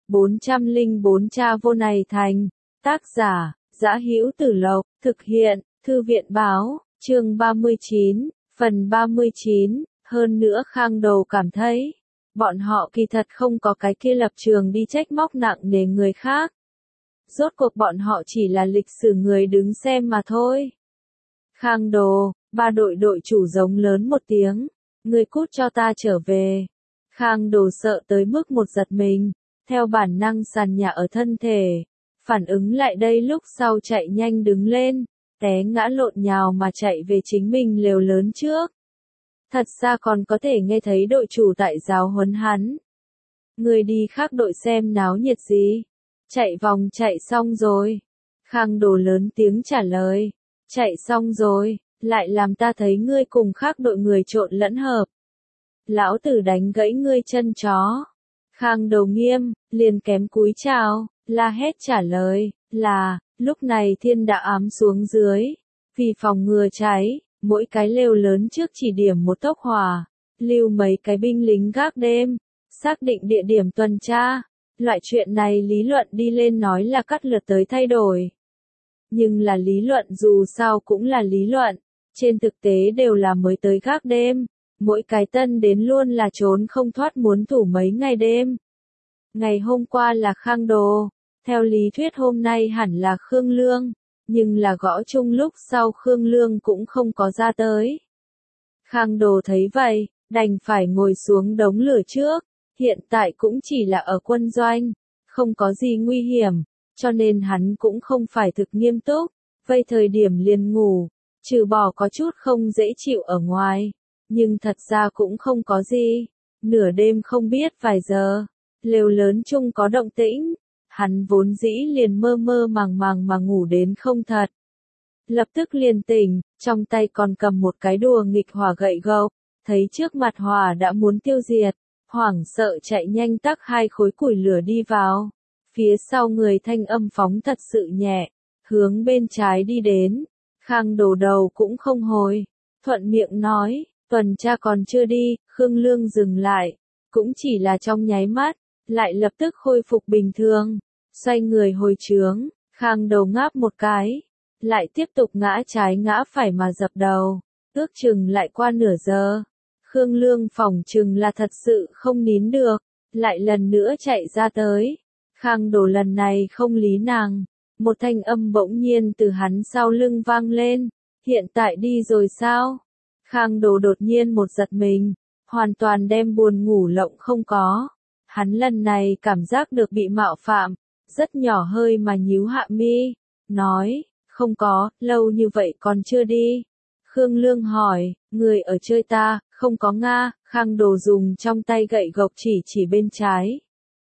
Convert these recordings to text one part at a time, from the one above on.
404 Cha vô này thành. Tác giả, Dã Hữu Tử Lộc, thực hiện, Thư viện báo, chương 39, phần 39, hơn nữa Khang Đồ cảm thấy, bọn họ kỳ thật không có cái kia lập trường đi trách móc nặng nề người khác. Rốt cuộc bọn họ chỉ là lịch sử người đứng xem mà thôi. Khang Đồ, ba đội chủ giống lớn một tiếng, người cút cho ta trở về. Khang Đồ sợ tới mức một giật mình, theo bản năng sàn nhà ở thân thể, phản ứng lại đây lúc sau chạy nhanh đứng lên, té ngã lộn nhào mà chạy về chính mình lều lớn trước. Thật ra còn có thể nghe thấy đội chủ tại giáo huấn hắn. Người đi khác đội xem náo nhiệt gì? Chạy vòng chạy xong rồi. Khang Đồ lớn tiếng trả lời. Chạy xong rồi, lại làm ta thấy ngươi cùng khác đội người trộn lẫn hợp. Lão tử đánh gãy ngươi chân chó. Khang Đồ nghiêm, liền kém cúi chào, la hét trả lời, là, lúc này thiên đã ám xuống dưới. Vì phòng ngừa cháy, mỗi cái lều lớn trước chỉ điểm một tốc hỏa, lưu mấy cái binh lính gác đêm, xác định địa điểm tuần tra. Loại chuyện này lý luận đi lên nói là cắt lượt tới thay đổi. Nhưng là lý luận dù sao cũng là lý luận, trên thực tế đều là mới tới gác đêm, mỗi cái tân đến luôn là trốn không thoát muốn thủ mấy ngày đêm. Ngày hôm qua là Khang Đồ, theo lý thuyết hôm nay hẳn là Khương Lương, nhưng là gõ chung lúc sau Khương Lương cũng không có ra tới. Khang Đồ thấy vậy, đành phải ngồi xuống đống lửa trước, hiện tại cũng chỉ là ở quân doanh, không có gì nguy hiểm, cho nên hắn cũng không phải thực nghiêm túc, vây thời điểm liền ngủ, trừ bỏ có chút không dễ chịu ở ngoài, nhưng thật ra cũng không có gì. Nửa đêm không biết vài giờ, lều lớn chung có động tĩnh, hắn vốn dĩ liền mơ mơ màng màng mà ngủ đến không thật. Lập tức liền tỉnh, trong tay còn cầm một cái đùa nghịch hỏa gậy gộc, thấy trước mặt hỏa đã muốn tiêu diệt, hoảng sợ chạy nhanh tắc hai khối củi lửa đi vào. Phía sau người thanh âm phóng thật sự nhẹ, hướng bên trái đi đến, Khang Đồ đầu cũng không hồi, thuận miệng nói, tuần tra còn chưa đi. Khương Lương dừng lại, cũng chỉ là trong nháy mắt, lại lập tức khôi phục bình thường, xoay người hồi trướng. Khang Đồ ngáp một cái, lại tiếp tục ngã trái ngã phải mà dập đầu, ước chừng lại qua nửa giờ. Khương Lương phỏng chừng là thật sự không nín được, lại lần nữa chạy ra tới. Khang Đồ lần này không lý nàng, một thanh âm bỗng nhiên từ hắn sau lưng vang lên, hiện tại đi rồi sao? Khang Đồ đột nhiên một giật mình, hoàn toàn đem buồn ngủ lộng không có. Hắn lần này cảm giác được bị mạo phạm, rất nhỏ hơi mà nhíu hạ mi, nói, không có, lâu như vậy còn chưa đi. Khương Lương hỏi, người ở chơi ta? Không có nga. Khang Đồ dùng trong tay gậy gộc chỉ bên trái.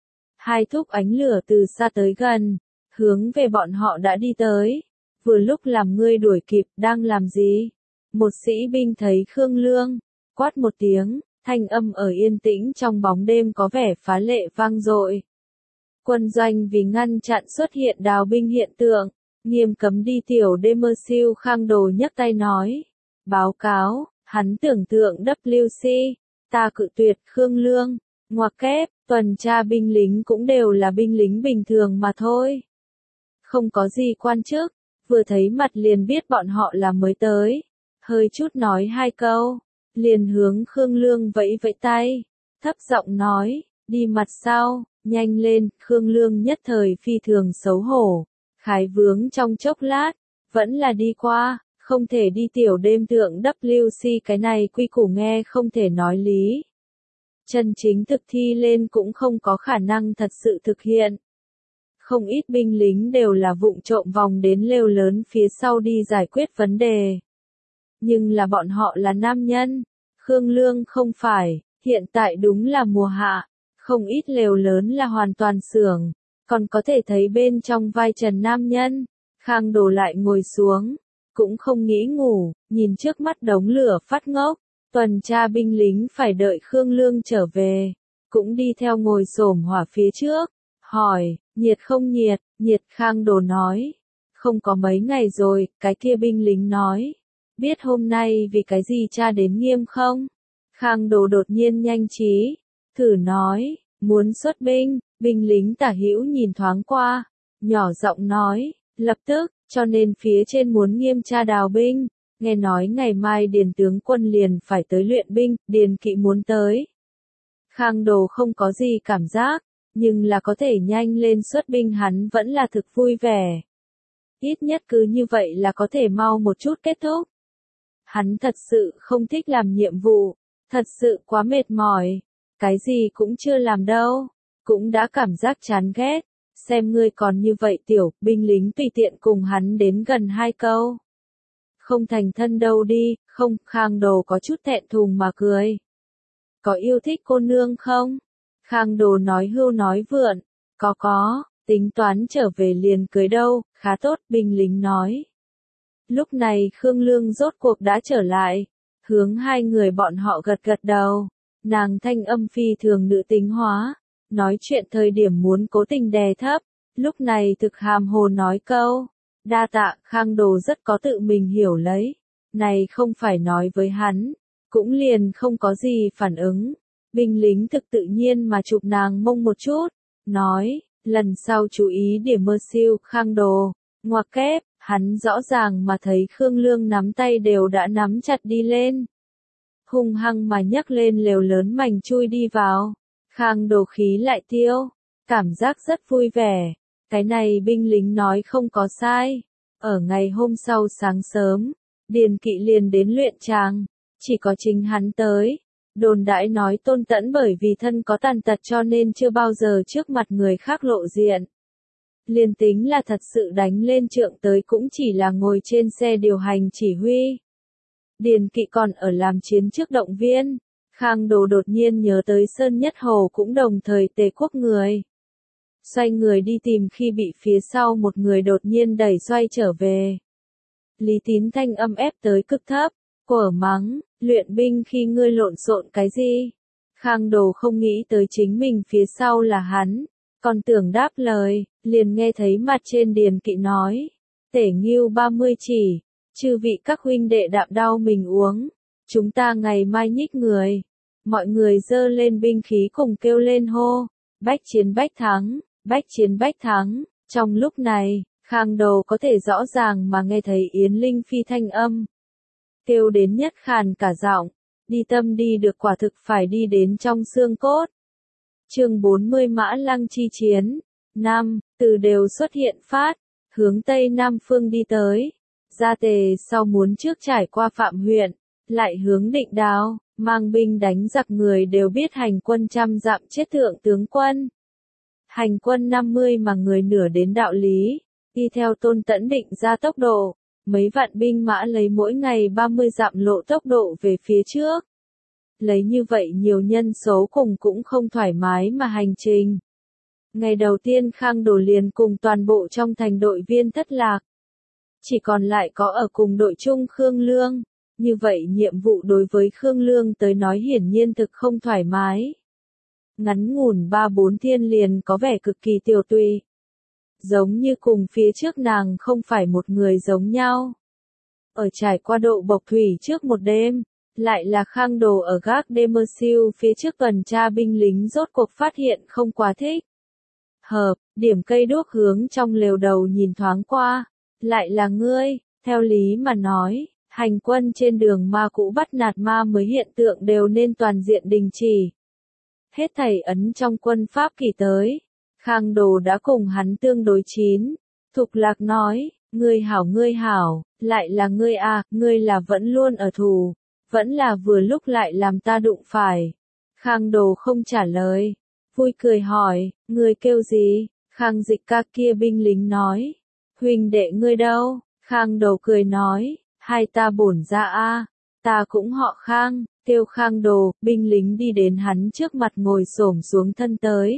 Hai thúc ánh lửa từ xa tới gần, hướng về bọn họ đã đi tới. Vừa lúc làm ngươi đuổi kịp, đang làm gì? Một sĩ binh thấy Khương Lương, quát một tiếng, thanh âm ở yên tĩnh trong bóng đêm có vẻ phá lệ vang dội. Quân doanh vì ngăn chặn xuất hiện đào binh hiện tượng, nghiêm cấm đi tiểu đêm mơ siêu. Khang Đồ nhấc tay nói, báo cáo, hắn tưởng tượng WC, ta cự tuyệt. Khương Lương, ngoặc kép, tuần tra binh lính cũng đều là binh lính bình thường mà thôi. Không có gì quan chức, vừa thấy mặt liền biết bọn họ là mới tới. Hơi chút nói hai câu, liền hướng Khương Lương vẫy vẫy tay, thấp giọng nói, đi mặt sau, nhanh lên. Khương Lương nhất thời phi thường xấu hổ, khái vướng trong chốc lát, vẫn là đi qua, không thể đi tiểu đêm thượng WC, cái này quy củ nghe không thể nói lý. Chân chính thực thi lên cũng không có khả năng thật sự thực hiện. Không ít binh lính đều là vụng trộm vòng đến lều lớn phía sau đi giải quyết vấn đề. Nhưng là bọn họ là nam nhân, Khương Lương không phải, hiện tại đúng là mùa hạ, không ít lều lớn là hoàn toàn xưởng, còn có thể thấy bên trong vai trần nam nhân. Khang Đồ lại ngồi xuống, cũng không nghĩ ngủ, nhìn trước mắt đống lửa phát ngốc, tuần tra binh lính phải đợi Khương Lương trở về, cũng đi theo ngồi xổm hỏa phía trước, hỏi, nhiệt không nhiệt? Nhiệt. Khang Đồ nói, không có mấy ngày rồi. Cái kia binh lính nói, biết hôm nay vì cái gì tra đến nghiêm không? Khang Đồ đột nhiên nhanh trí, thử nói, muốn xuất binh, Binh lính tả hữu nhìn thoáng qua, nhỏ giọng nói, lập tức, cho nên phía trên muốn nghiêm tra đào binh, nghe nói ngày mai Điền tướng quân liền phải tới luyện binh, Điền Kỵ muốn tới. Khang Đồ không có gì cảm giác, nhưng là có thể nhanh lên xuất binh hắn vẫn là thực vui vẻ. Ít nhất cứ như vậy là có thể mau một chút kết thúc. Hắn thật sự không thích làm nhiệm vụ, thật sự quá mệt mỏi, cái gì cũng chưa làm đâu, cũng đã cảm giác chán ghét, xem ngươi còn như vậy tiểu, binh lính tùy tiện cùng hắn đến gần 2 câu. Không thành thân đâu đi, không, Khang Đồ có chút thẹn thùng mà cười. Có yêu thích cô nương không? Khang Đồ nói hưu nói vượn, có, tính toán trở về liền cưới đâu, khá tốt, binh lính nói. Lúc này Khương Lương rốt cuộc đã trở lại, hướng hai người bọn họ gật gật đầu, nàng thanh âm phi thường nữ tính hóa, nói chuyện thời điểm muốn cố tình đè thấp, lúc này thực hàm hồ nói câu, đa tạ. Khang Đồ rất có tự mình hiểu lấy, này không phải nói với hắn, cũng liền không có gì phản ứng, binh lính thực tự nhiên mà chụp nàng mông một chút, nói, lần sau chú ý điểm mơ siêu. Khang Đồ, ngoặc kép, hắn rõ ràng mà thấy Khương Lương nắm tay đều đã nắm chặt đi lên. Hung hăng mà nhấc lên lều lớn mảnh chui đi vào. Khang Đồ khí lại tiêu, cảm giác rất vui vẻ. Cái này binh lính nói không có sai. Ở ngày hôm sau sáng sớm, Điền Kỵ liền đến luyện tràng, chỉ có chính hắn tới. Đồn đãi nói Tôn Tẫn bởi vì thân có tàn tật cho nên chưa bao giờ trước mặt người khác lộ diện. Liền tính là thật sự đánh lên trượng tới cũng chỉ là ngồi trên xe điều hành chỉ huy. Điền Kỵ còn ở làm chiến trước động viên. Khang Đồ đột nhiên nhớ tới Sơn Nhất Hồ cũng đồng thời Tề quốc người. Xoay người đi tìm khi bị phía sau một người đột nhiên đẩy xoay trở về. Lý Tín thanh âm ép tới cực thấp, quở mắng, luyện binh khi ngươi lộn xộn cái gì? Khang Đồ không nghĩ tới chính mình phía sau là hắn, còn tưởng đáp lời, liền nghe thấy mặt trên Điền Kỵ nói, Tể Ngưu 30 chỉ, chư vị các huynh đệ đạm đau mình uống, chúng ta ngày mai nhích người. Mọi người giơ lên binh khí cùng kêu lên hô, bách chiến bách thắng, bách chiến bách thắng. Trong lúc này, Khang Đồ có thể rõ ràng mà nghe thấy Yến Linh Phi thanh âm. Kêu đến nhất khàn cả giọng, đi tâm đi được quả thực phải đi đến trong xương cốt. Chương 40 Mã Lăng chi chiến. Nam, từ đều xuất hiện phát, hướng Tây Nam phương đi tới. Gia Tề sau muốn trước trải qua Phạm huyện, lại hướng Định Đào, mang binh đánh giặc người đều biết hành quân trăm dặm chết thượng tướng quân. Hành quân 50 mà người nửa đến đạo lý, đi theo Tôn Tẫn định ra tốc độ, mấy vạn binh mã lấy mỗi ngày 30 dặm lộ tốc độ về phía trước. Lấy như vậy nhiều nhân số cùng cũng không thoải mái mà hành trình. Ngày đầu tiên Khang Đồ liền cùng toàn bộ trong thành đội viên thất lạc. Chỉ còn lại có ở cùng đội chung Khương Lương. Như vậy nhiệm vụ đối với Khương Lương tới nói hiển nhiên thực không thoải mái. Ngắn ngủn 3-4 thiên liền có vẻ cực kỳ tiều tụy. Giống như cùng phía trước nàng không phải một người giống nhau. Ở trải qua độ bộc thủy trước một đêm, lại là Khang Đồ ở gác đêm mơ siêu phía trước tuần tra binh lính rốt cuộc phát hiện không quá thích. Hợp, điểm cây đuốc hướng trong lều đầu nhìn thoáng qua, lại là ngươi, theo lý mà nói, hành quân trên đường ma cũ bắt nạt ma mới hiện tượng đều nên toàn diện đình chỉ. Hết thảy ấn trong quân Pháp kỳ tới, Khang Đồ đã cùng hắn tương đối chín. Thục Lạc nói, ngươi hảo, lại là ngươi à, ngươi là vẫn luôn ở thù, vẫn là vừa lúc lại làm ta đụng phải. Khang Đồ không trả lời, vui cười hỏi, ngươi kêu gì? Khang Dịch ca kia binh lính nói, huynh đệ ngươi đâu? Khang Đồ cười nói, hai ta bổn ra a, ta cũng họ Khang. Kêu Khang Đồ, binh lính đi đến hắn trước mặt ngồi xổm xuống thân tới.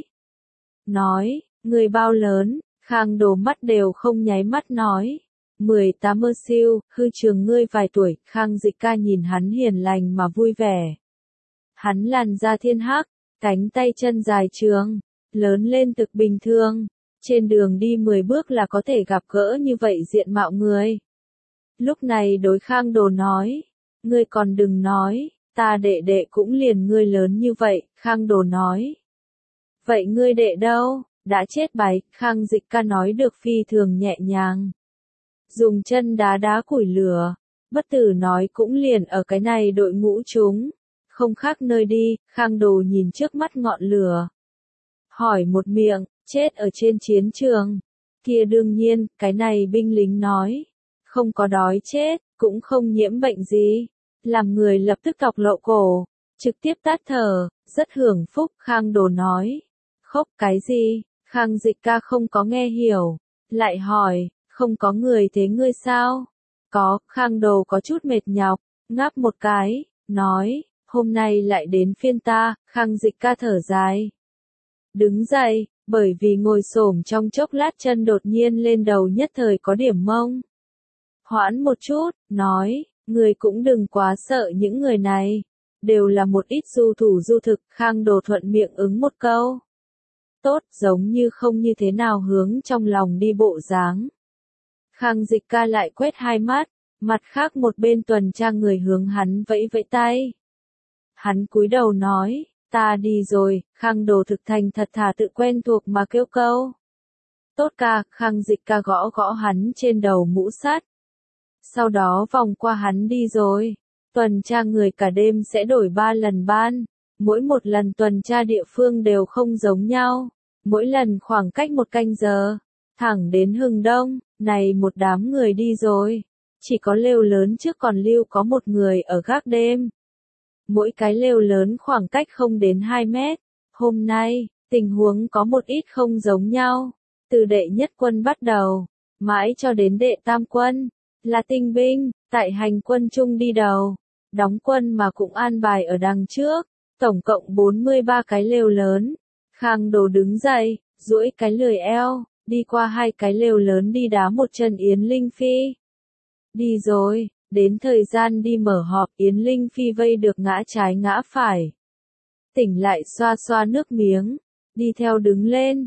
Nói, người bao lớn? Khang Đồ mắt đều không nháy mắt nói. 18 mơ siêu, hư trường ngươi vài tuổi. Khang Dịch ca nhìn hắn hiền lành mà vui vẻ. Hắn làn da thiên hắc, cánh tay chân dài trường, lớn lên thực bình thường. Trên đường đi 10 bước là có thể gặp gỡ như vậy diện mạo người. Lúc này đối Khang Đồ nói, ngươi còn đừng nói. Ta đệ đệ cũng liền ngươi lớn như vậy, Khang Đồ nói. Vậy ngươi đệ đâu? Đã chết bái, Khang Dịch Ca nói được phi thường nhẹ nhàng. Dùng chân đá đá củi lửa. Bất tử nói cũng liền ở cái này đội ngũ chúng. Không khác nơi đi, Khang Đồ nhìn trước mắt ngọn lửa. Hỏi một miệng, chết ở trên chiến trường. Kia đương nhiên, cái này binh lính nói. Không có đói chết, cũng không nhiễm bệnh gì. Làm người lập tức cọc lậu cổ. Trực tiếp tát thở, rất hưởng phúc, Khang Đồ nói. Khóc cái gì? Khang Dịch Ca không có nghe hiểu. Lại hỏi, không có người thế ngươi sao? Có, Khang Đồ có chút mệt nhọc, ngáp một cái, nói, hôm nay lại đến phiên ta, Khang Dịch Ca thở dài. Đứng dậy, bởi vì ngồi xổm trong chốc lát chân đột nhiên lên đầu nhất thời có điểm mông. Hoãn một chút, nói, người cũng đừng quá sợ những người này. Đều là một ít du thủ du thực, Khang Đồ thuận miệng ứng một câu. Tốt, giống như không như thế nào hướng trong lòng đi bộ dáng. Khang Dịch Ca lại quét hai mắt, mặt khác một bên tuần tra người hướng hắn vẫy vẫy tay. Hắn cúi đầu nói, ta đi rồi, Khang Đồ thực thành thật thà tự quen thuộc mà kêu câu. Tốt ca, Khang Dịch Ca gõ gõ hắn trên đầu mũ sắt. Sau đó vòng qua hắn đi rồi. Tuần tra người cả đêm sẽ đổi 3 lần ban. Mỗi một lần tuần tra địa phương đều không giống nhau. Mỗi lần khoảng cách 1 canh giờ. Thẳng đến hừng đông, này một đám người đi rồi. Chỉ có lều lớn trước còn lưu có một người ở gác đêm. Mỗi cái lều lớn khoảng cách không đến 2 mét. Hôm nay, tình huống có một ít không giống nhau. Từ đệ nhất quân bắt đầu, mãi cho đến đệ tam quân, là tinh binh, tại hành quân chung đi đầu. Đóng quân mà cũng an bài ở đằng trước. Tổng cộng 43 cái lều lớn. Khang Đồ đứng dậy, duỗi cái lười eo, đi qua 2 cái lều lớn đi đá một chân Yến Linh Phi. Đi rồi, đến thời gian đi mở họp Yến Linh Phi vây được ngã trái ngã phải. Tỉnh lại xoa xoa nước miếng, đi theo đứng lên,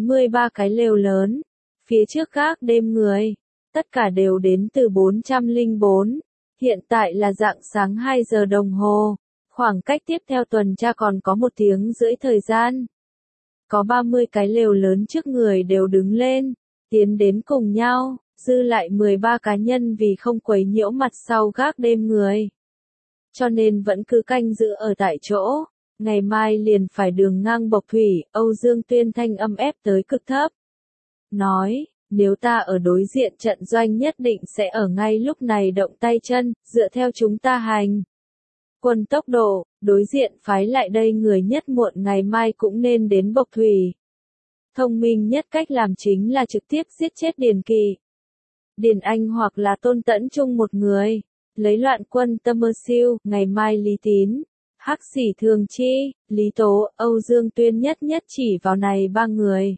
43 cái lều lớn. Phía trước gác đêm người, tất cả đều đến từ 404. Hiện tại là rạng sáng 2 giờ đồng hồ, khoảng cách tiếp theo tuần tra còn có 1 tiếng rưỡi thời gian. Có 30 cái lều lớn trước người đều đứng lên, tiến đến cùng nhau, dư lại 13 cá nhân vì không quấy nhiễu mặt sau gác đêm người. Cho nên vẫn cứ canh giữ ở tại chỗ, ngày mai liền phải đường ngang bộc thủy, Âu Dương Tuyên thanh âm ép tới cực thấp. Nói, nếu ta ở đối diện trận doanh nhất định sẽ ở ngay lúc này động tay chân, dựa theo chúng ta hành. Quân tốc độ, đối diện phái lại đây người nhất muộn ngày mai cũng nên đến bộc thủy. Thông minh nhất cách làm chính là trực tiếp giết chết Điền Kỳ. Điền Anh hoặc là Tôn Tẫn chung một người, lấy loạn quân Tâm Mơ Siêu, ngày mai Lý Tín, Hắc Sỉ Thường Chi, Lý Tố, Âu Dương Tuyên nhất nhất chỉ vào này 3 người.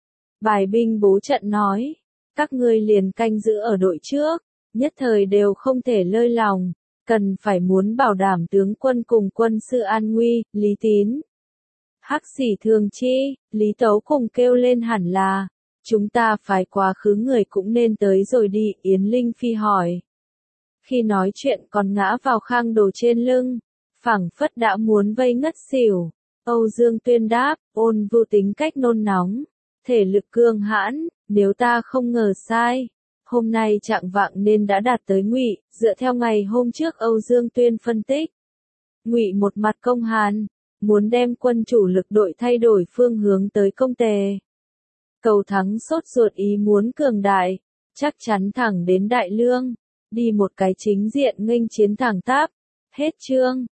Bài binh bố trận nói, các ngươi liền canh giữ ở đội trước, nhất thời đều không thể lơi lòng, cần phải muốn bảo đảm tướng quân cùng quân sự an nguy, Lý Tín. Hắc Sỉ Thường Chi, Lý Tấu cùng kêu lên hẳn là, chúng ta phải quá khứ người cũng nên tới rồi đi, Yến Linh Phi hỏi. Khi nói chuyện còn ngã vào Khang Đồ trên lưng, phảng phất đã muốn vây ngất xỉu. Âu Dương Tuyên đáp, ôn vô tính cách nôn nóng, thể lực cương hãn, nếu ta không ngờ sai. Hôm nay trạng vạng nên đã đạt tới Ngụy, dựa theo ngày hôm trước Âu Dương Tuyên phân tích. Ngụy một mặt công hàn, muốn đem quân chủ lực đội thay đổi phương hướng tới công tề. Cầu thắng sốt ruột ý muốn cường đại, chắc chắn thẳng đến Đại Lương, đi một cái chính diện nghênh chiến thẳng tắp. Hết chương.